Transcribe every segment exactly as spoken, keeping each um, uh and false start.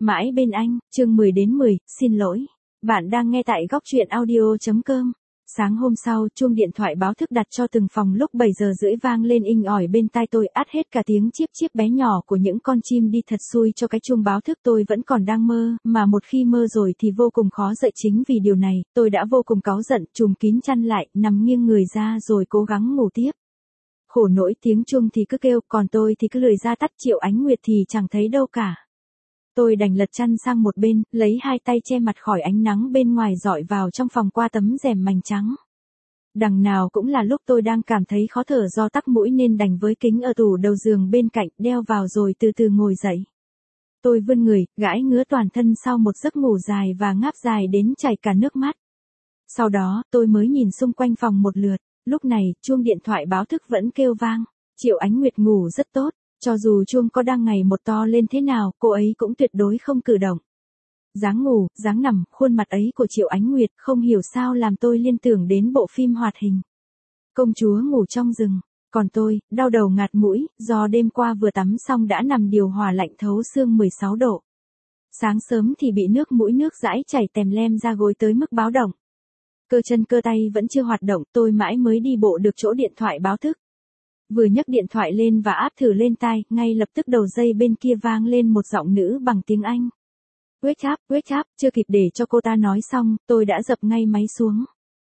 Mãi bên anh, chương mười đến mười, xin lỗi. Bạn đang nghe tại góc truyện audio chấm com. Sáng hôm sau, chuông điện thoại báo thức đặt cho từng phòng lúc bảy giờ rưỡi vang lên inh ỏi bên tai tôi, át hết cả tiếng chíp chíp bé nhỏ của những con chim đi. Thật xui cho cái chuông báo thức, tôi vẫn còn đang mơ, mà một khi mơ rồi thì vô cùng khó dậy. Chính vì điều này, tôi đã vô cùng cáu giận, trùm kín chăn lại, nằm nghiêng người ra rồi cố gắng ngủ tiếp. Khổ nỗi tiếng chuông thì cứ kêu, còn tôi thì cứ lười ra tắt. Triệu Ánh Nguyệt thì chẳng thấy đâu cả. Tôi đành lật chăn sang một bên, lấy hai tay che mặt khỏi ánh nắng bên ngoài rọi vào trong phòng qua tấm rèm mành trắng. Đằng nào cũng là lúc tôi đang cảm thấy khó thở do tắc mũi nên đành với kính ở tủ đầu giường bên cạnh đeo vào rồi từ từ ngồi dậy. Tôi vươn người, gãi ngứa toàn thân sau một giấc ngủ dài và ngáp dài đến chảy cả nước mắt. Sau đó, tôi mới nhìn xung quanh phòng một lượt. Lúc này, chuông điện thoại báo thức vẫn kêu vang. Triệu Ánh Nguyệt ngủ rất tốt. Cho dù chuông có đang ngày một to lên thế nào, cô ấy cũng tuyệt đối không cử động. Dáng ngủ, dáng nằm, khuôn mặt ấy của Triệu Ánh Nguyệt không hiểu sao làm tôi liên tưởng đến bộ phim hoạt hình Công chúa ngủ trong rừng. Còn tôi, đau đầu ngạt mũi, do đêm qua vừa tắm xong đã nằm điều hòa lạnh thấu xương mười sáu độ. Sáng sớm thì bị nước mũi nước dãi chảy tèm lem ra gối tới mức báo động. Cơ chân cơ tay vẫn chưa hoạt động, tôi mãi mới đi bộ được chỗ điện thoại báo thức. Vừa nhấc điện thoại lên và áp thử lên tai, ngay lập tức đầu dây bên kia vang lên một giọng nữ bằng tiếng Anh. Wake up, wake up, chưa kịp để cho cô ta nói xong, tôi đã dập ngay máy xuống.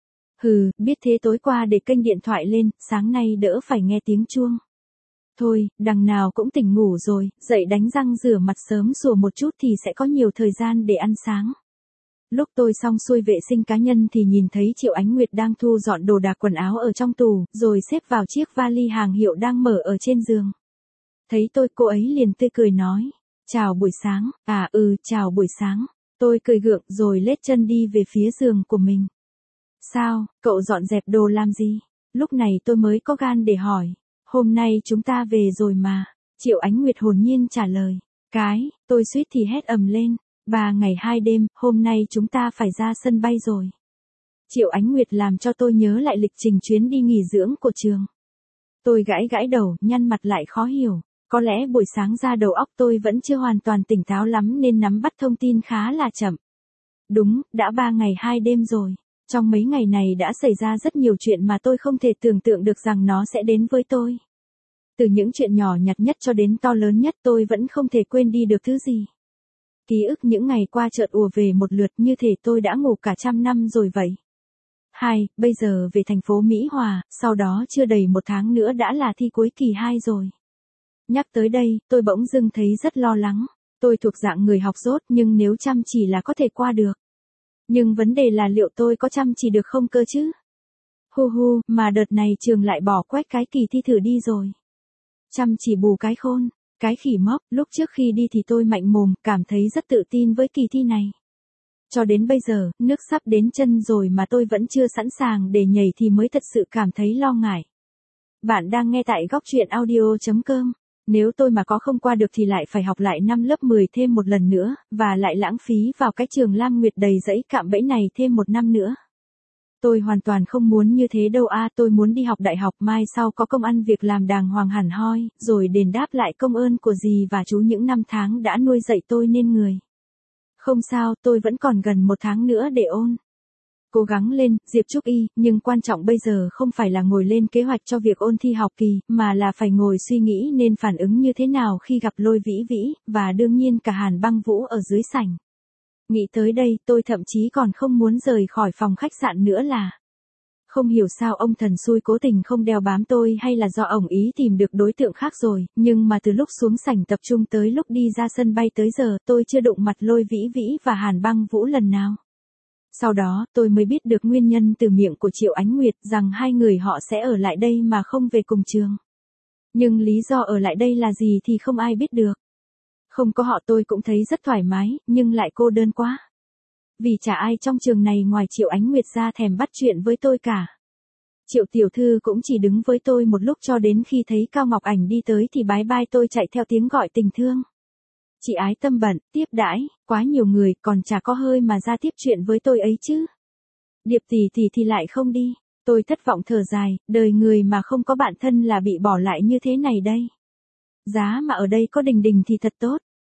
Hừ, biết thế tối qua để kênh điện thoại lên, sáng nay đỡ phải nghe tiếng chuông. Thôi, đằng nào cũng tỉnh ngủ rồi, dậy đánh răng rửa mặt sớm sủa một chút thì sẽ có nhiều thời gian để ăn sáng. Lúc tôi xong xuôi vệ sinh cá nhân thì nhìn thấy Triệu Ánh Nguyệt đang thu dọn đồ đạc quần áo ở trong tủ, rồi xếp vào chiếc vali hàng hiệu đang mở ở trên giường. Thấy tôi, cô ấy liền tươi cười nói, chào buổi sáng. À ừ, chào buổi sáng. Tôi cười gượng rồi lết chân đi về phía giường của mình. Sao, cậu dọn dẹp đồ làm gì? Lúc này tôi mới có gan để hỏi. Hôm nay chúng ta về rồi mà. Triệu Ánh Nguyệt hồn nhiên trả lời. Cái, tôi suýt thì hét ầm lên. Ba ngày hai đêm, hôm nay chúng ta phải ra sân bay rồi. Triệu Ánh Nguyệt làm cho tôi nhớ lại lịch trình chuyến đi nghỉ dưỡng của trường. Tôi gãi gãi đầu, nhăn mặt lại khó hiểu. Có lẽ buổi sáng ra đầu óc tôi vẫn chưa hoàn toàn tỉnh táo lắm nên nắm bắt thông tin khá là chậm. Đúng, đã ba ngày hai đêm rồi. Trong mấy ngày này đã xảy ra rất nhiều chuyện mà tôi không thể tưởng tượng được rằng nó sẽ đến với tôi. Từ những chuyện nhỏ nhặt nhất cho đến to lớn nhất, tôi vẫn không thể quên đi được thứ gì. Ký ức những ngày qua chợt ùa về một lượt, như thể tôi đã ngủ cả trăm năm rồi vậy. Hai, bây giờ về thành phố Mỹ Hòa, sau đó chưa đầy một tháng nữa đã là thi cuối kỳ hai rồi. Nhắc tới đây, tôi bỗng dưng thấy rất lo lắng. Tôi thuộc dạng người học dốt nhưng nếu chăm chỉ là có thể qua được. Nhưng vấn đề là liệu tôi có chăm chỉ được không cơ chứ? Hu hu, mà đợt này trường lại bỏ quách cái kỳ thi thử đi rồi. Chăm chỉ bù cái khôn. Cái khỉ mốc, lúc trước khi đi thì tôi mạnh mồm, cảm thấy rất tự tin với kỳ thi này. Cho đến bây giờ, nước sắp đến chân rồi mà tôi vẫn chưa sẵn sàng để nhảy thì mới thật sự cảm thấy lo ngại. Bạn đang nghe tại góc truyện audio chấm com. Nếu tôi mà có không qua được thì lại phải học lại năm lớp mười thêm một lần nữa, và lại lãng phí vào cái trường Lam Nguyệt đầy rẫy cạm bẫy này thêm một năm nữa. Tôi hoàn toàn không muốn như thế đâu a, à, tôi muốn đi học đại học mai sau có công ăn việc làm đàng hoàng hẳn hoi, rồi đền đáp lại công ơn của dì và chú những năm tháng đã nuôi dạy tôi nên người. Không sao, tôi vẫn còn gần một tháng nữa để ôn. Cố gắng lên, Diệp Trúc Y, nhưng quan trọng bây giờ không phải là ngồi lên kế hoạch cho việc ôn thi học kỳ, mà là phải ngồi suy nghĩ nên phản ứng như thế nào khi gặp Lôi Vĩ Vĩ, và đương nhiên cả Hàn Băng Vũ ở dưới sảnh. Nghĩ tới đây, tôi thậm chí còn không muốn rời khỏi phòng khách sạn nữa là. Không hiểu sao ông thần xui cố tình không đeo bám tôi hay là do ổng ý tìm được đối tượng khác rồi, nhưng mà từ lúc xuống sảnh tập trung tới lúc đi ra sân bay tới giờ, tôi chưa đụng mặt Lôi Vĩ Vĩ và Hàn Băng Vũ lần nào. Sau đó, tôi mới biết được nguyên nhân từ miệng của Triệu Ánh Nguyệt rằng hai người họ sẽ ở lại đây mà không về cùng trường. Nhưng lý do ở lại đây là gì thì không ai biết được. Không có họ tôi cũng thấy rất thoải mái, nhưng lại cô đơn quá. Vì chả ai trong trường này ngoài Triệu Ánh Nguyệt ra thèm bắt chuyện với tôi cả. Triệu tiểu thư cũng chỉ đứng với tôi một lúc cho đến khi thấy Cao Ngọc Ảnh đi tới thì bái bai tôi chạy theo tiếng gọi tình thương. Chị ái tâm bận, tiếp đãi, quá nhiều người, còn chả có hơi mà ra tiếp chuyện với tôi ấy chứ. Điệp tỷ tỷ thì lại không đi. Tôi thất vọng thở dài, đời người mà không có bạn thân là bị bỏ lại như thế này đây. Giá mà ở đây có Đình Đình thì thật tốt,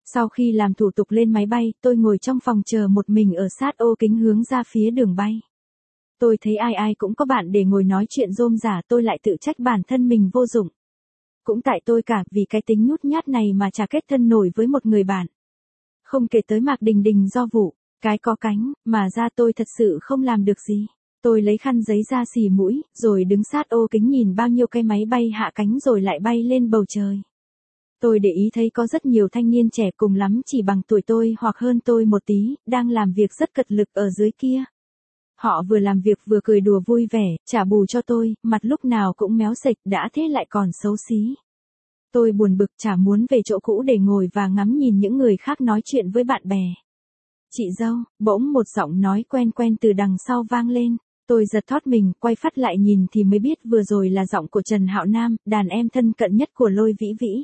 Sau khi làm thủ tục lên máy bay, tôi ngồi trong phòng chờ một mình ở sát ô kính hướng ra phía đường bay. Tôi thấy ai ai cũng có bạn để ngồi nói chuyện rôm rả, tôi lại tự trách bản thân mình vô dụng. Cũng tại tôi cả, vì cái tính nhút nhát này mà chả kết thân nổi với một người bạn. Không kể tới Mạc Đình Đình do vụ, cái có cánh, mà ra tôi thật sự không làm được gì. Tôi lấy khăn giấy ra xì mũi, rồi đứng sát ô kính nhìn bao nhiêu cái máy bay hạ cánh rồi lại bay lên bầu trời. Tôi để ý thấy có rất nhiều thanh niên trẻ cùng lắm chỉ bằng tuổi tôi hoặc hơn tôi một tí, đang làm việc rất cật lực ở dưới kia. Họ vừa làm việc vừa cười đùa vui vẻ, trả bù cho tôi, mặt lúc nào cũng méo sệch, đã thế lại còn xấu xí. Tôi buồn bực, chả muốn về chỗ cũ để ngồi và ngắm nhìn những người khác nói chuyện với bạn bè. Chị dâu, bỗng một giọng nói quen quen từ đằng sau vang lên. Tôi giật thót mình, quay phát lại nhìn thì mới biết vừa rồi là giọng của Trần Hạo Nam, đàn em thân cận nhất của Lôi Vĩ Vĩ.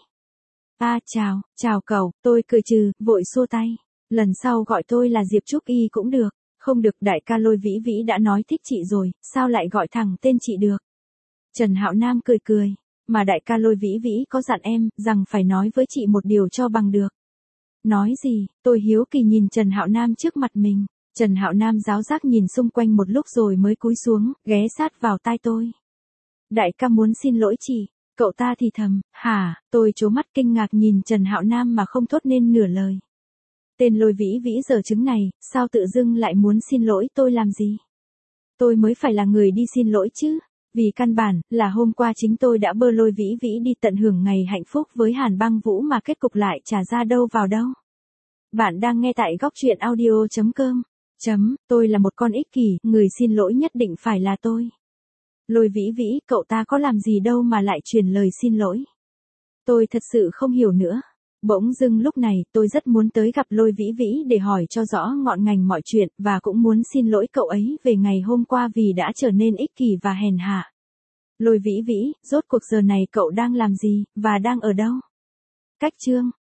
À chào, chào cậu, tôi cười trừ, vội xua tay. Lần sau gọi tôi là Diệp Trúc Y cũng được. Không được, đại ca Lôi Vĩ Vĩ đã nói thích chị rồi, sao lại gọi thẳng tên chị được? Trần Hạo Nam cười cười, mà đại ca Lôi Vĩ Vĩ có dặn em, rằng phải nói với chị một điều cho bằng được. Nói gì? Tôi hiếu kỳ nhìn Trần Hạo Nam trước mặt mình. Trần Hạo Nam giáo giác nhìn xung quanh một lúc rồi mới cúi xuống, ghé sát vào tai tôi. Đại ca muốn xin lỗi chị, cậu ta thì thầm, hả? Tôi trố mắt kinh ngạc nhìn Trần Hạo Nam mà không thốt nên nửa lời. Tên Lôi Vĩ Vĩ giờ trứng này, sao tự dưng lại muốn xin lỗi tôi làm gì? Tôi mới phải là người đi xin lỗi chứ, vì căn bản là hôm qua chính tôi đã bơ Lôi Vĩ Vĩ đi tận hưởng ngày hạnh phúc với Hàn Băng Vũ mà kết cục lại chả ra đâu vào đâu. Bạn đang nghe tại góc truyện audio chấm com. Chấm, tôi là một con ích kỷ, người xin lỗi nhất định phải là tôi. Lôi Vĩ Vĩ, cậu ta có làm gì đâu mà lại truyền lời xin lỗi. Tôi thật sự không hiểu nữa. Bỗng dưng lúc này, tôi rất muốn tới gặp Lôi Vĩ Vĩ để hỏi cho rõ ngọn ngành mọi chuyện, và cũng muốn xin lỗi cậu ấy về ngày hôm qua vì đã trở nên ích kỷ và hèn hạ. Lôi Vĩ Vĩ, rốt cuộc giờ này cậu đang làm gì, và đang ở đâu? Cách chương.